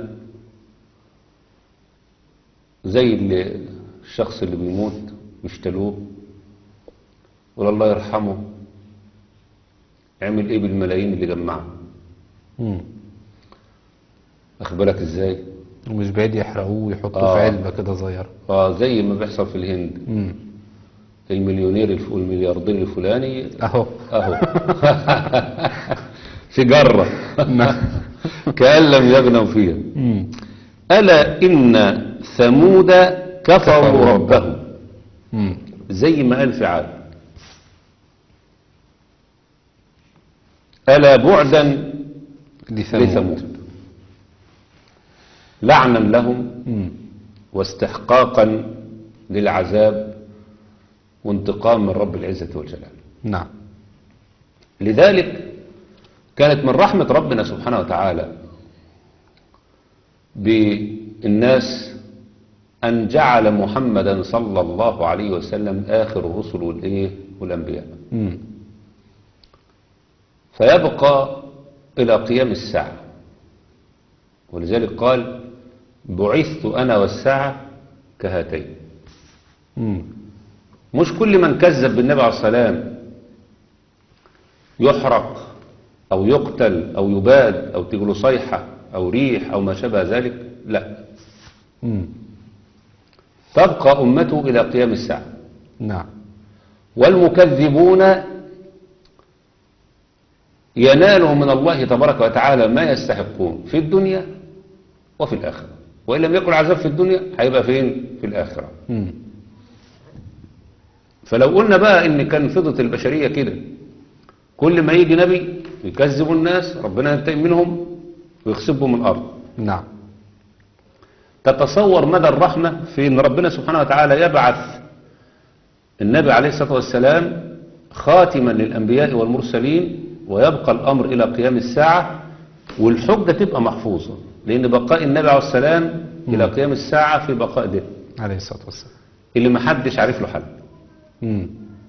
B: زي اللي الشخص اللي بيموت يشتلوه ولا الله يرحمه عمل ايه بالملايين اللي جمعها؟
A: مم.
B: اخد بالك ازاي؟
A: ومش بعيد يحرقوه ويحطوه
B: آه.
A: في علبة كده صغيرة.
B: اه زي ما بيحصل في الهند،
A: مم.
B: المليونير الف- والملياردير الفلاني
A: أهو.
B: اهو في جرة
A: نعم.
B: كأن لم يغنوا فيها.
A: مم.
B: ألا إن ثمود كفروا
A: كفروا
B: ربهم،
A: مم.
B: زي ما قال في عاد ألا بعدا
A: لثمود.
B: لثمود لعنا لهم
A: مم.
B: واستحقاقا للعذاب وانتقام من رب العزة والجلال.
A: نعم.
B: لذلك كانت من رحمة ربنا سبحانه وتعالى بالناس أن جعل محمدا صلى الله عليه وسلم آخر الرسل والإيه والأنبياء،
A: مم.
B: فيبقى إلى قيام الساعة. ولذلك قال بعثت أنا والساعة كهاتين.
A: مم.
B: مش كل من كذب بالنبي عليه السلام يحرق أو يقتل أو يباد أو تجله صيحة أو ريح أو ما شابه ذلك، لا،
A: مم.
B: تبقى أمته إلى قيام الساعة.
A: نعم.
B: والمكذبون ينالهم من الله تبارك وتعالى ما يستحقون في الدنيا وفي الآخرة، وإن لم يكن عذاب في الدنيا هيبقى فين؟ في الآخرة.
A: مم.
B: فلو قلنا بقى ان كان فضة البشرية كده، كل ما يجي نبي يكذبوا الناس ربنا ينتقم منهم ويخسبهم من الارض.
A: نعم.
B: تتصور مدى الرحمة في ان ربنا سبحانه وتعالى يبعث النبي عليه الصلاة والسلام خاتما للأنبياء والمرسلين، ويبقى الأمر إلى قيام الساعة والحجة تبقى محفوظة، لأن بقاء النبي عليه السلام إلى قيام الساعة في بقاء ده
A: عليه الصلاة والسلام
B: اللي محدش عارف له حل.
A: مم.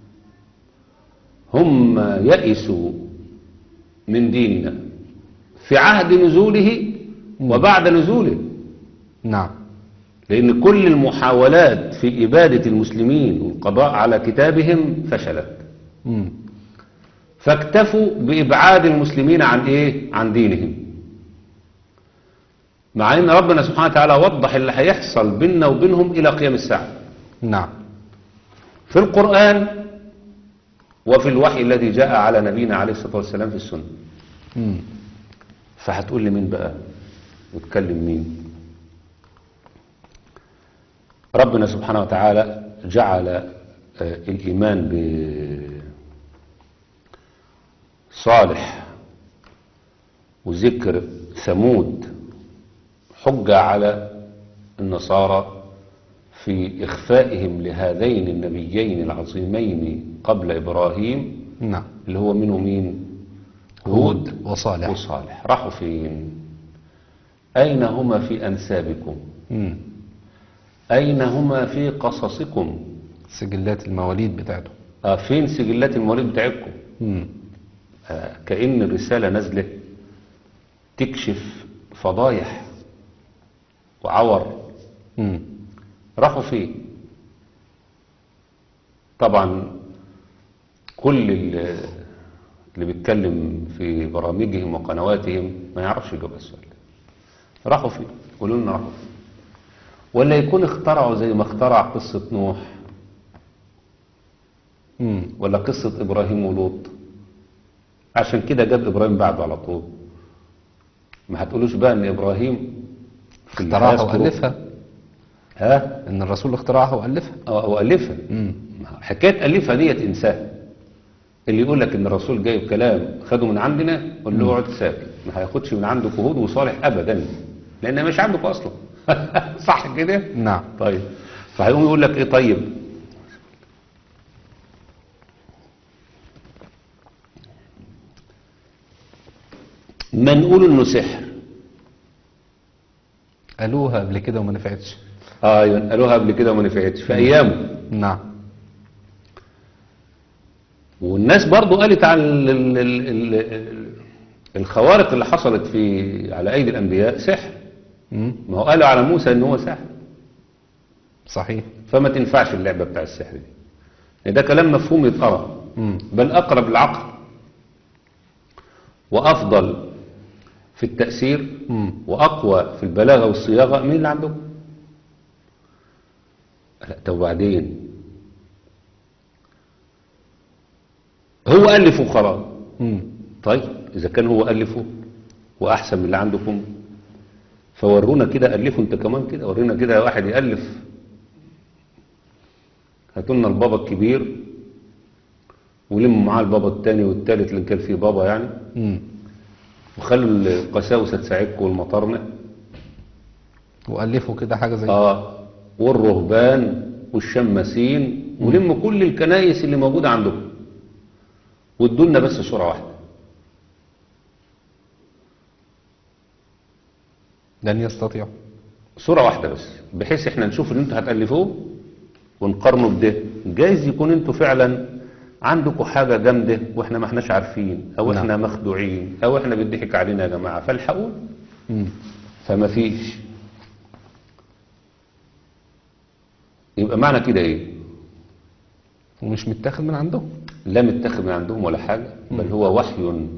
B: هم يئسوا من ديننا في عهد نزوله وبعد نزوله،
A: نعم.
B: لأن كل المحاولات في إبادة المسلمين والقضاء على كتابهم فشلت.
A: مم.
B: فاكتفوا بإبعاد المسلمين عن إيه؟ عن دينهم، مع أن ربنا سبحانه وتعالى وضح اللي هيحصل بيننا وبينهم إلى قيام الساعة
A: نعم.
B: في القرآن وفي الوحي الذي جاء على نبينا عليه الصلاة والسلام في السنة.
A: مم.
B: فهتقول لي مين بقى وتكلم مين؟ ربنا سبحانه وتعالى جعل آه، الإيمان بصالح وذكر ثمود حجة على النصارى في إخفائهم لهذين النبيين العظيمين قبل إبراهيم،
A: نعم.
B: اللي هو منه مين؟
A: هود وصالح.
B: وصالح. راحوا فين؟ أين هما في أنسابكم؟
A: مم.
B: أين هما في قصصكم؟
A: سجلات المواليد بتاعته.
B: آه فين سجلات المواليد بتاعتكم؟
A: مم.
B: آه كأن الرسالة نازلة تكشف فضايح وعور.
A: مم.
B: راحوا فين؟ طبعا كل اللي اللي بيتكلم في برامجهم وقنواتهم ما يعرفش يجاوب السؤال. راحوا فين؟ قولوا لنا راحوا فين؟ ولا يكون اخترعوا زي ما اخترع قصة نوح،
A: مم.
B: ولا قصة إبراهيم ولوط، عشان كده جاب إبراهيم بعده على طول. ما هتقولوش بقى إن إبراهيم في اللي
A: اخترعها
B: هيذكره-
A: وألفها.
B: ها؟
A: إن الرسول اخترعها وألفها.
B: اه وألفها.
A: مم.
B: حكاية ألفها ديت انساها. اللي يقول لك إن الرسول جايب كلام خده من عندنا قول له اقعد ساكت، ما هياخدش من عندك هود وصالح أبدا، لأنها مش عندك أصلا. صح كده؟
A: نعم.
B: طيب فهيقوم يقول لك إيه؟ طيب ما نقول إنه سحر.
A: قالوها قبل كده وما نفعتش.
B: ايوه قالوها قبل كده وما نفعتش في ايامه.
A: نعم.
B: والناس برضو قالت عن ال- ال- ال- ال- الخوارق اللي حصلت في على ايدي الانبياء سحر.
A: مم.
B: ما هو قالوا على موسى ان هو سحر،
A: صحيح.
B: فما تنفعش اللعبه بتاع السحر دي، يعني ده كلام مفهوم يتقرا،
A: مم.
B: بل اقرب للعقل وافضل في التاثير
A: مم.
B: واقوى في البلاغه والصياغه. مين اللي عندكم؟ لا طب وبعدين هو ألفه خلاص.
A: مم.
B: طيب إذا كان هو ألفه وأحسن من اللي عندكم فورونا كده، ألفوا أنت كمان كده، ورينا كده واحد يألف. هاتولنا البابا الكبير ولموا معاه البابا الثاني والثالث اللي كان فيه بابا يعني،
A: مم.
B: وخلوا القساوسة تساعدكم والمطارنة
A: وألفوا كده حاجة زي
B: آه والرهبان والشماسين، ولموا كل الكنائس اللي موجودة عندكم وادولنا بس صورة واحدة.
A: لن يستطيعوا.
B: صورة واحدة بس، بحيث احنا نشوف اللي انتوا هتألفوه ونقارنه بده. جايز يكون انتوا فعلا عندكم حاجة جامدة واحنا ما احناش عارفين، او
A: نعم.
B: احنا مخدوعين، او احنا بيضحك علينا يا جماعة فالحقوا.
A: مم.
B: فما فيش. يبقى معنى كده ايه؟
A: ومش متاخد من عندهم.
B: لا متخذ من عندهم ولا حاجة، بل هو وحي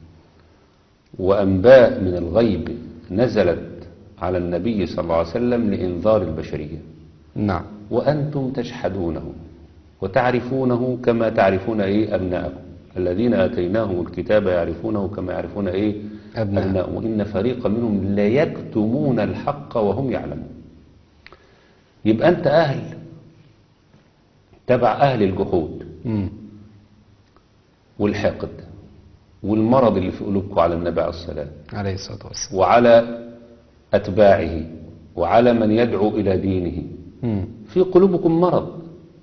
B: وأنباء من الغيب نزلت على النبي صلى الله عليه وسلم لإنذار البشرية،
A: نعم.
B: وأنتم تجحدونه وتعرفونه كما تعرفون إيه أبناءكم، الذين آتيناهم الكتاب يعرفونه كما يعرفون إيه
A: أبناء.
B: أبناءهم، وإن فريقا منهم ليكتمون الحق وهم يعلمون. يبقى أنت أهل تبع أهل الجحود
A: مم.
B: والحقد والمرض اللي في قلوبكم على النبي عليه السلام
A: عليه الصلاة والسلام.
B: وعلى أتباعه وعلى من يدعو إلى دينه.
A: مم.
B: في قلوبكم مرض،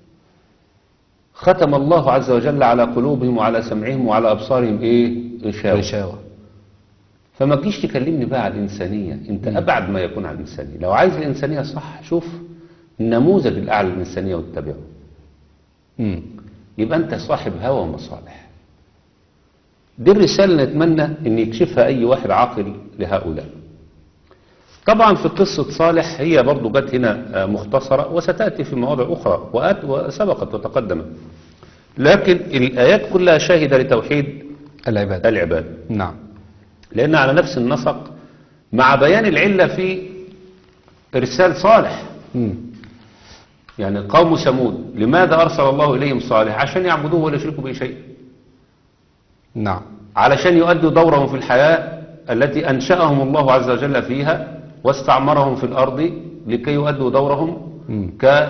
B: ختم الله عز وجل على قلوبهم وعلى سمعهم وعلى أبصارهم إيه؟ غشاوة.
A: غشاوة.
B: فما تجيش تكلمني بقى على الإنسانية، أنت أبعد ما يكون عن الإنسانية. لو عايز الإنسانية صح شوف النموذج الأعلى للإنسانية واتبعه،
A: مم.
B: يبقى أنت صاحب هوى ومصالح. دي الرسالة اللي نتمنى أن يكشفها أي واحد عاقل لهؤلاء. طبعا في قصة صالح هي برضو جت هنا مختصرة وستأتي في مواضع أخرى وأت وسبقت وتقدمت، لكن الآيات كلها شاهدة لتوحيد
A: العباد.
B: العباد،
A: نعم.
B: لأن على نفس النسق مع بيان العلة في إرسال صالح.
A: مم.
B: يعني قوم ثمود لماذا أرسل الله إليهم صالح؟ عشان يعبدوه ولا يشركوا به شيء،
A: نعم.
B: علشان يؤدوا دورهم في الحياة التي أنشأهم الله عز وجل فيها واستعمرهم في الأرض لكي يؤدوا دورهم
A: مم.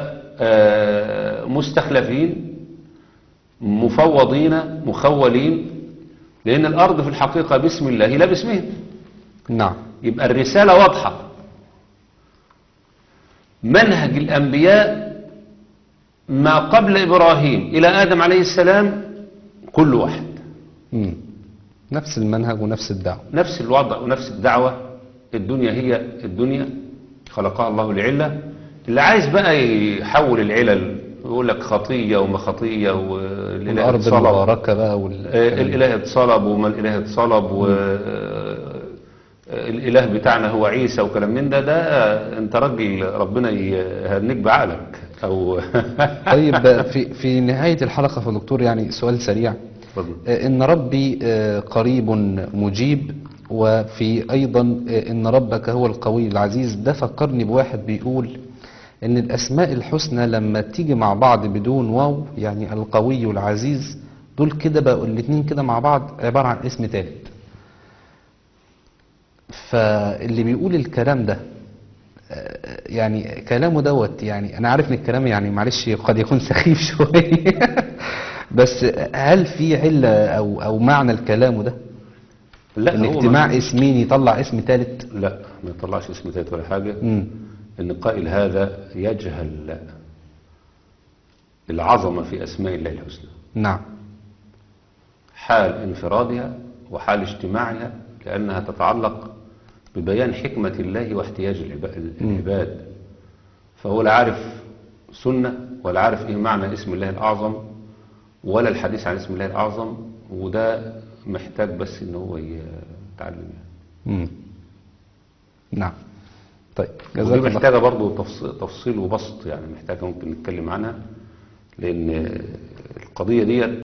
B: كمستخلفين مفوضين مخولين، لأن الأرض في الحقيقة باسم الله لا باسمهم.
A: نعم.
B: يبقى الرسالة واضحة. منهج الأنبياء ما قبل إبراهيم إلى آدم عليه السلام كل واحد،
A: مم. نفس المنهج ونفس الدعوة.
B: نفس الوضع ونفس الدعوة. الدنيا هي الدنيا خلقها الله لعلة. اللي عايز بقى يحول العلل يقول لك خطية وما خطية والإله
A: الأرض
B: اتصلب،
A: المباركة بقى وال...
B: آه، الإله اتصلب وما الإله اتصلب والإله بتاعنا هو عيسى وكلام من ده. ده انت راجل ربنا يهنيك بعقلك أو
A: طيب في في نهاية الحلقة يا دكتور يعني سؤال سريع.
B: اتفضل.
A: آه، إن ربي آه، قريب مجيب، وفي أيضا آه، إن ربك هو القوي العزيز. ده فكرني بواحد بيقول إن الأسماء الحسنى لما تيجي مع بعض بدون واو، يعني القوي والعزيز، دول كده بقوا الاتنين كده مع بعض عبارة عن اسم تالت. فاللي بيقول الكلام ده آه، يعني كلامه دوت، يعني أنا عارف إن الكلام يعني معلش قد يكون سخيف شوية بس هل في علة أو أو معنى الكلام ده؟
B: لا
A: ان
B: هو
A: اجتماع
B: ما-
A: اسمين يطلع اسم ثالث؟
B: لا ما يطلعش اسم تالت ولا حاجة.
A: امم
B: إن قائل هذا يجهل العظمة في أسماء الله الحسنى،
A: نعم.
B: حال انفرادها وحال اجتماعها، لأنها تتعلق ببيان حكمة الله واحتياج العبا- العباد. فهو لا عارف سنة ولا عارف إيه معنى اسم الله الأعظم ولا الحديث عن اسم الله الأعظم، وده محتاج بس إن هو يتعلم يعني.
A: امم نعم. طيب
B: ودي
A: جزاك الله.
B: محتاجة برضو تفص- تفصيل وبسط، يعني محتاجة ممكن نتكلم عنها، لأن القضية دي